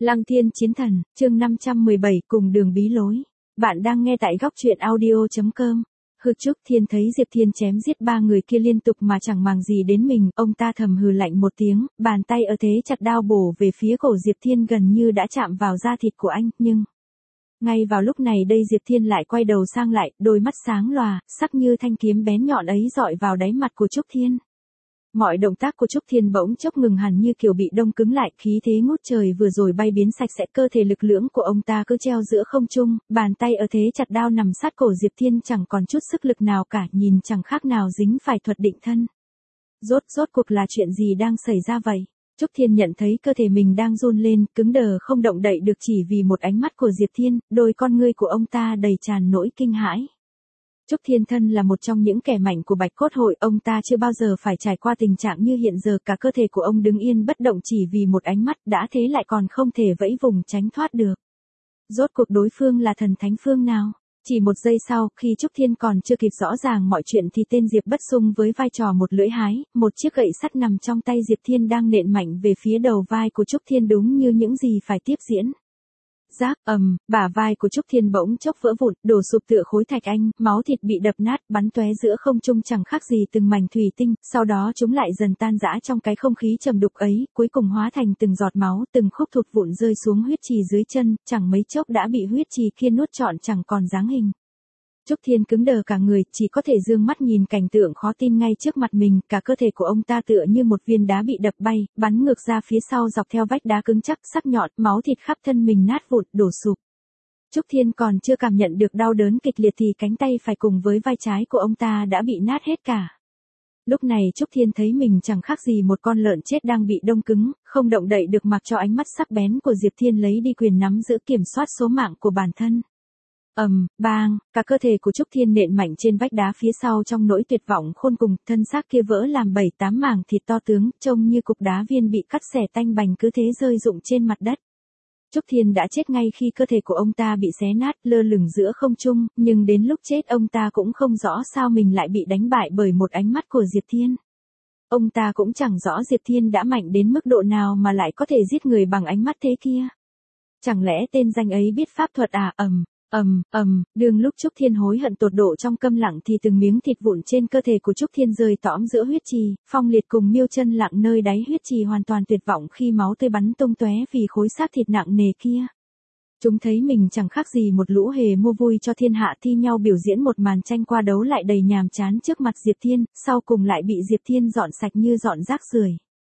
Lăng Thiên Chiến Thần, chương 517 cùng đường bí lối. Bạn đang nghe tại góc truyện audio.com. Hư Trúc Thiên thấy Diệp Thiên chém giết ba người kia liên tục mà chẳng màng gì đến mình, ông ta thầm hừ lạnh một tiếng, bàn tay ở thế chặt đao bổ về phía cổ Diệp Thiên gần như đã chạm vào da thịt của anh, nhưng... Ngay vào lúc này đây Diệp Thiên lại quay đầu sang lại, đôi mắt sáng lòa, sắc như thanh kiếm bén nhọn ấy dọi vào đáy mặt của Trúc Thiên. Mọi động tác của Trúc Thiên bỗng chốc ngừng hẳn như kiểu bị đông cứng lại, khí thế ngút trời vừa rồi bay biến sạch sẽ, cơ thể lực lưỡng của ông ta cứ treo giữa không trung, bàn tay ở thế chặt đao nằm sát cổ Diệp Thiên chẳng còn chút sức lực nào cả, nhìn chẳng khác nào dính phải thuật định thân. Rốt cuộc là chuyện gì đang xảy ra vậy? Trúc Thiên nhận thấy cơ thể mình đang run lên, cứng đờ không động đậy được chỉ vì một ánh mắt của Diệp Thiên, đôi con ngươi của ông ta đầy tràn nỗi kinh hãi. Trúc Thiên thân là một trong những kẻ mạnh của Bạch Cốt Hội, ông ta chưa bao giờ phải trải qua tình trạng như hiện giờ, cả cơ thể của ông đứng yên bất động chỉ vì một ánh mắt, đã thế lại còn không thể vẫy vùng tránh thoát được. Rốt cuộc đối phương là thần thánh phương nào? Chỉ một giây sau, khi Trúc Thiên còn chưa kịp rõ ràng mọi chuyện thì tên Diệp Bất Xung với vai trò một lưỡi hái, một chiếc gậy sắt nằm trong tay Diệp Thiên đang nện mạnh về phía đầu vai của Trúc Thiên đúng như những gì phải tiếp diễn. Rác, bả vai của Trúc Thiên bỗng chốc vỡ vụn, đổ sụp tựa khối thạch anh, máu thịt bị đập nát, bắn tóe giữa không trung chẳng khác gì từng mảnh thủy tinh, sau đó chúng lại dần tan rã trong cái không khí trầm đục ấy, cuối cùng hóa thành từng giọt máu, từng khúc thụt vụn rơi xuống huyết trì dưới chân, chẳng mấy chốc đã bị huyết trì kia nuốt trọn chẳng còn dáng hình. Trúc Thiên cứng đờ cả người, chỉ có thể dương mắt nhìn cảnh tượng khó tin ngay trước mặt mình, cả cơ thể của ông ta tựa như một viên đá bị đập bay, bắn ngược ra phía sau dọc theo vách đá cứng chắc, sắc nhọn, máu thịt khắp thân mình nát vụn, đổ sụp. Trúc Thiên còn chưa cảm nhận được đau đớn kịch liệt thì cánh tay phải cùng với vai trái của ông ta đã bị nát hết cả. Lúc này Trúc Thiên thấy mình chẳng khác gì một con lợn chết đang bị đông cứng, không động đậy được mặc cho ánh mắt sắc bén của Diệp Thiên lấy đi quyền nắm giữ kiểm soát số mạng của bản thân. Bang, cả cơ thể của Trúc Thiên nện mạnh trên vách đá phía sau trong nỗi tuyệt vọng khôn cùng, thân xác kia vỡ làm 7-8 mảng thịt to tướng, trông như cục đá viên bị cắt xẻ tanh bành cứ thế rơi rụng trên mặt đất. Trúc Thiên đã chết ngay khi cơ thể của ông ta bị xé nát, lơ lửng giữa không trung, nhưng đến lúc chết ông ta cũng không rõ sao mình lại bị đánh bại bởi một ánh mắt của Diệp Thiên. Ông ta cũng chẳng rõ Diệp Thiên đã mạnh đến mức độ nào mà lại có thể giết người bằng ánh mắt thế kia. Chẳng lẽ tên danh ấy biết pháp thuật à? Đường lúc Trúc Thiên hối hận tột độ trong câm lặng thì từng miếng thịt vụn trên cơ thể của Trúc Thiên rơi tõm giữa huyết trì, Phong Liệt cùng Miêu Chân lặng nơi đáy huyết trì hoàn toàn tuyệt vọng khi máu tươi bắn tung tóe vì khối xác thịt nặng nề kia. Chúng thấy mình chẳng khác gì một lũ hề mua vui cho thiên hạ thi nhau biểu diễn một màn tranh qua đấu lại đầy nhàm chán trước mặt Diệp Thiên, sau cùng lại bị Diệp Thiên dọn sạch như dọn rác rưởi.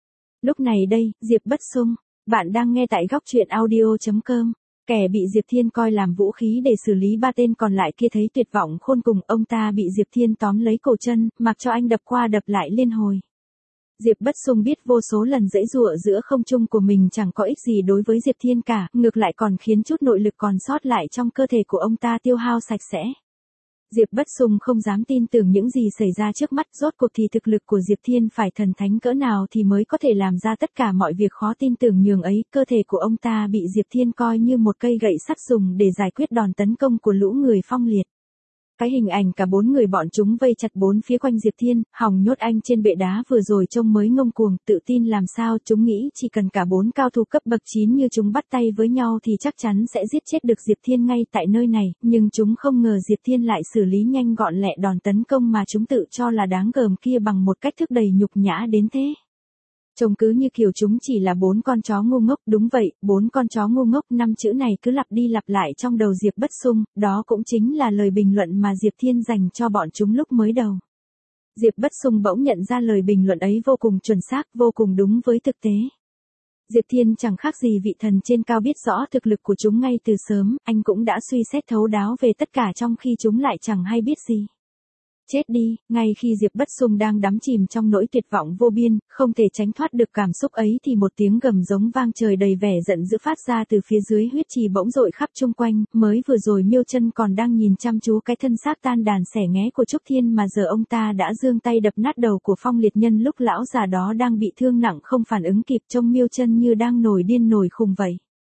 Lúc này đây, Diệp Bất Xung, bạn đang nghe tại góc truyện audio.com. Kẻ bị Diệp Thiên coi làm vũ khí để xử lý ba tên còn lại kia thấy tuyệt vọng khôn cùng, ông ta bị Diệp Thiên tóm lấy cổ chân, mặc cho anh đập qua đập lại liên hồi. Diệp Bất Xung biết vô số lần giãy giụa giữa không trung của mình chẳng có ích gì đối với Diệp Thiên cả, ngược lại còn khiến chút nội lực còn sót lại trong cơ thể của ông ta tiêu hao sạch sẽ. Diệp Bất Xung không dám tin tưởng những gì xảy ra trước mắt, rốt cuộc thì thực lực của Diệp Thiên phải thần thánh cỡ nào thì mới có thể làm ra tất cả mọi việc khó tin tưởng nhường ấy, cơ thể của ông ta bị Diệp Thiên coi như một cây gậy sắt dùng để giải quyết đòn tấn công của lũ người Phong Liệt. Cái hình ảnh cả 4 người bọn chúng vây chặt 4 phía quanh Diệp Thiên, hòng nhốt anh trên bệ đá vừa rồi trông mới ngông cuồng, tự tin làm sao, chúng nghĩ chỉ cần cả 4 cao thủ cấp bậc 9 như chúng bắt tay với nhau thì chắc chắn sẽ giết chết được Diệp Thiên ngay tại nơi này, nhưng chúng không ngờ Diệp Thiên lại xử lý nhanh gọn lẹ đòn tấn công mà chúng tự cho là đáng gờm kia bằng một cách thức đầy nhục nhã đến thế. Trông cứ như kiểu chúng chỉ là 4 con chó ngu ngốc, đúng vậy, 4 con chó ngu ngốc, 5 chữ này cứ lặp đi lặp lại trong đầu Diệp Bất Xung, đó cũng chính là lời bình luận mà Diệp Thiên dành cho bọn chúng lúc mới đầu. Diệp Bất Xung bỗng nhận ra lời bình luận ấy vô cùng chuẩn xác, vô cùng đúng với thực tế. Diệp Thiên chẳng khác gì vị thần trên cao biết rõ thực lực của chúng ngay từ sớm, anh cũng đã suy xét thấu đáo về tất cả trong khi chúng lại chẳng hay biết gì. Chết đi, ngay khi Diệp Bất Xung đang đắm chìm trong nỗi tuyệt vọng vô biên, không thể tránh thoát được cảm xúc ấy thì một tiếng gầm giống vang trời đầy vẻ giận dữ phát ra từ phía dưới huyết trì bỗng dội khắp chung quanh, mới vừa rồi Miêu Chân còn đang nhìn chăm chú cái thân xác tan đàn xẻ nghé của Trúc Thiên mà giờ ông ta đã giương tay đập nát đầu của Phong Liệt nhân lúc lão già đó đang bị thương nặng không phản ứng kịp, trông Miêu Chân như đang nổi điên nổi khùng vậy.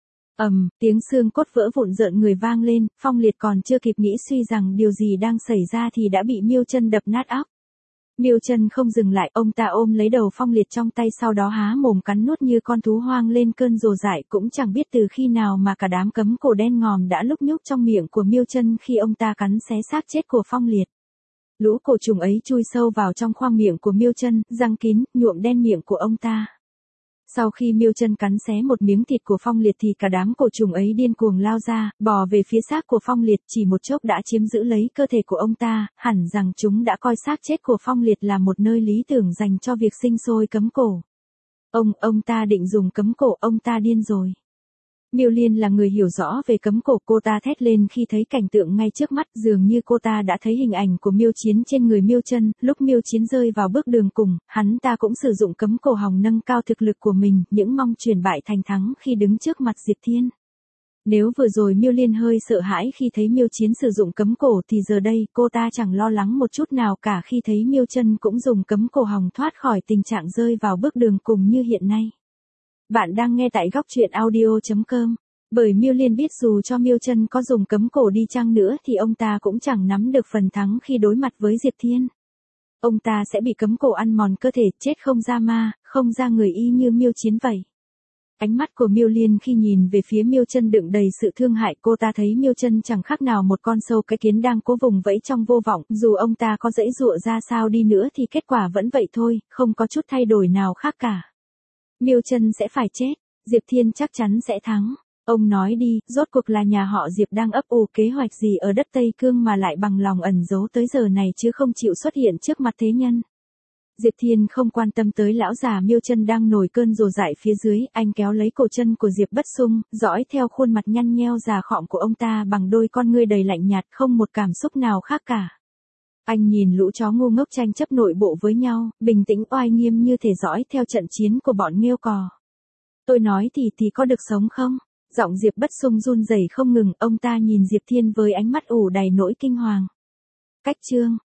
Tiếng xương cốt vỡ vụn rợn người vang lên, Phong Liệt còn chưa kịp nghĩ suy rằng điều gì đang xảy ra thì đã bị Miêu Chân đập nát óc. Miêu Chân không dừng lại, ông ta ôm lấy đầu Phong Liệt trong tay sau đó há mồm cắn nuốt như con thú hoang lên cơn rồ dại, cũng chẳng biết từ khi nào mà cả đám cấm cổ đen ngòm đã lúc nhúc trong miệng của Miêu Chân khi ông ta cắn xé xác chết của Phong Liệt. Lũ cổ trùng ấy chui sâu vào trong khoang miệng của Miêu Chân, răng kín, nhuộm đen miệng của ông ta. Sau khi Miêu Chân cắn xé một miếng thịt của Phong Liệt thì cả đám cổ trùng ấy điên cuồng lao ra, bò về phía xác của Phong Liệt, chỉ một chốc đã chiếm giữ lấy cơ thể của ông ta, hẳn rằng chúng đã coi xác chết của Phong Liệt là một nơi lý tưởng dành cho việc sinh sôi cấm cổ. Ông ta định dùng cấm cổ, ông ta điên rồi. Miêu Liên là người hiểu rõ về cấm cổ, cô ta thét lên khi thấy cảnh tượng ngay trước mắt, dường như cô ta đã thấy hình ảnh của Miêu Chiến trên người Miêu Chân, lúc Miêu Chiến rơi vào bước đường cùng, hắn ta cũng sử dụng cấm cổ hòng nâng cao thực lực của mình, những mong chuyển bại thành thắng khi đứng trước mặt Diệp Thiên. Nếu vừa rồi Miêu Liên hơi sợ hãi khi thấy Miêu Chiến sử dụng cấm cổ thì giờ đây cô ta chẳng lo lắng một chút nào cả khi thấy Miêu Chân cũng dùng cấm cổ hòng thoát khỏi tình trạng rơi vào bước đường cùng như hiện nay. Bạn đang nghe tại góc truyện audio.com. Bởi Miêu Liên biết dù cho Miêu Chân có dùng cấm cổ đi chăng nữa thì ông ta cũng chẳng nắm được phần thắng khi đối mặt với Diệp Thiên. Ông ta sẽ bị cấm cổ ăn mòn cơ thể, chết không ra ma, không ra người y như Miêu Chiến vậy. Ánh mắt của Miêu Liên khi nhìn về phía Miêu Chân đựng đầy sự thương hại, cô ta thấy Miêu Chân chẳng khác nào một con sâu cái kiến đang cố vùng vẫy trong vô vọng, dù ông ta có giãy giụa ra sao đi nữa thì kết quả vẫn vậy thôi, không có chút thay đổi nào khác cả. Miêu Chân sẽ phải chết, Diệp Thiên chắc chắn sẽ thắng. Ông nói đi, rốt cuộc là nhà họ Diệp đang ấp ủ kế hoạch gì ở đất Tây Cương mà lại bằng lòng ẩn giấu tới giờ này chứ không chịu xuất hiện trước mặt thế nhân. Diệp Thiên không quan tâm tới lão già Miêu Chân đang nổi cơn rồ dại phía dưới, anh kéo lấy cổ chân của Diệp Bất Xung, dõi theo khuôn mặt nhăn nheo già khọm của ông ta bằng đôi con ngươi đầy lạnh nhạt, không một cảm xúc nào khác cả. Anh nhìn lũ chó ngu ngốc tranh chấp nội bộ với nhau, bình tĩnh oai nghiêm như thể dõi theo trận chiến của bọn nghêu cò. Tôi nói thì có được sống không? Giọng Diệp Bất Xung run rẩy không ngừng, ông ta nhìn Diệp Thiên với ánh mắt ủ đầy nỗi kinh hoàng. Cách chương